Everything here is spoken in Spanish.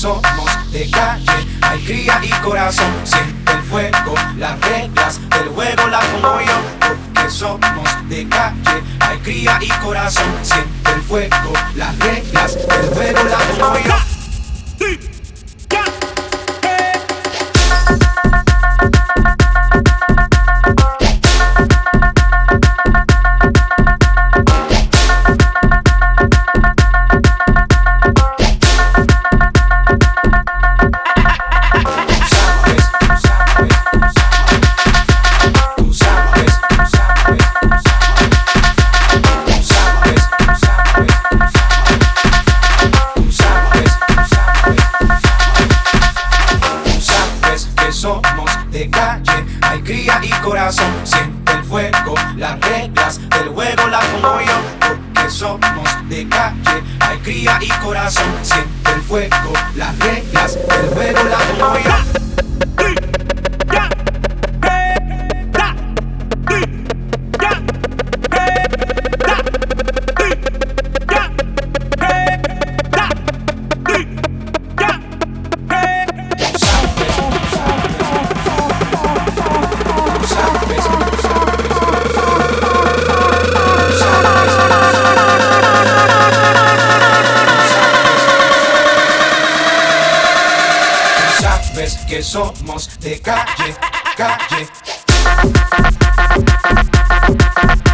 somos de calle, hay cría y corazón. Siente el fuego, las reglas del juego las pongo yo. Porque somos de calle, hay cría y corazón. Siente el fuego, las reglas del juego las pongo yo. Somos de calle, hay cría y corazón. Siente el fuego, las reglas del juego las pongo yo. Porque somos de calle, hay cría y corazón. Siente el fuego, las reglas del juego las pongo yo. Que somos de calle, calle.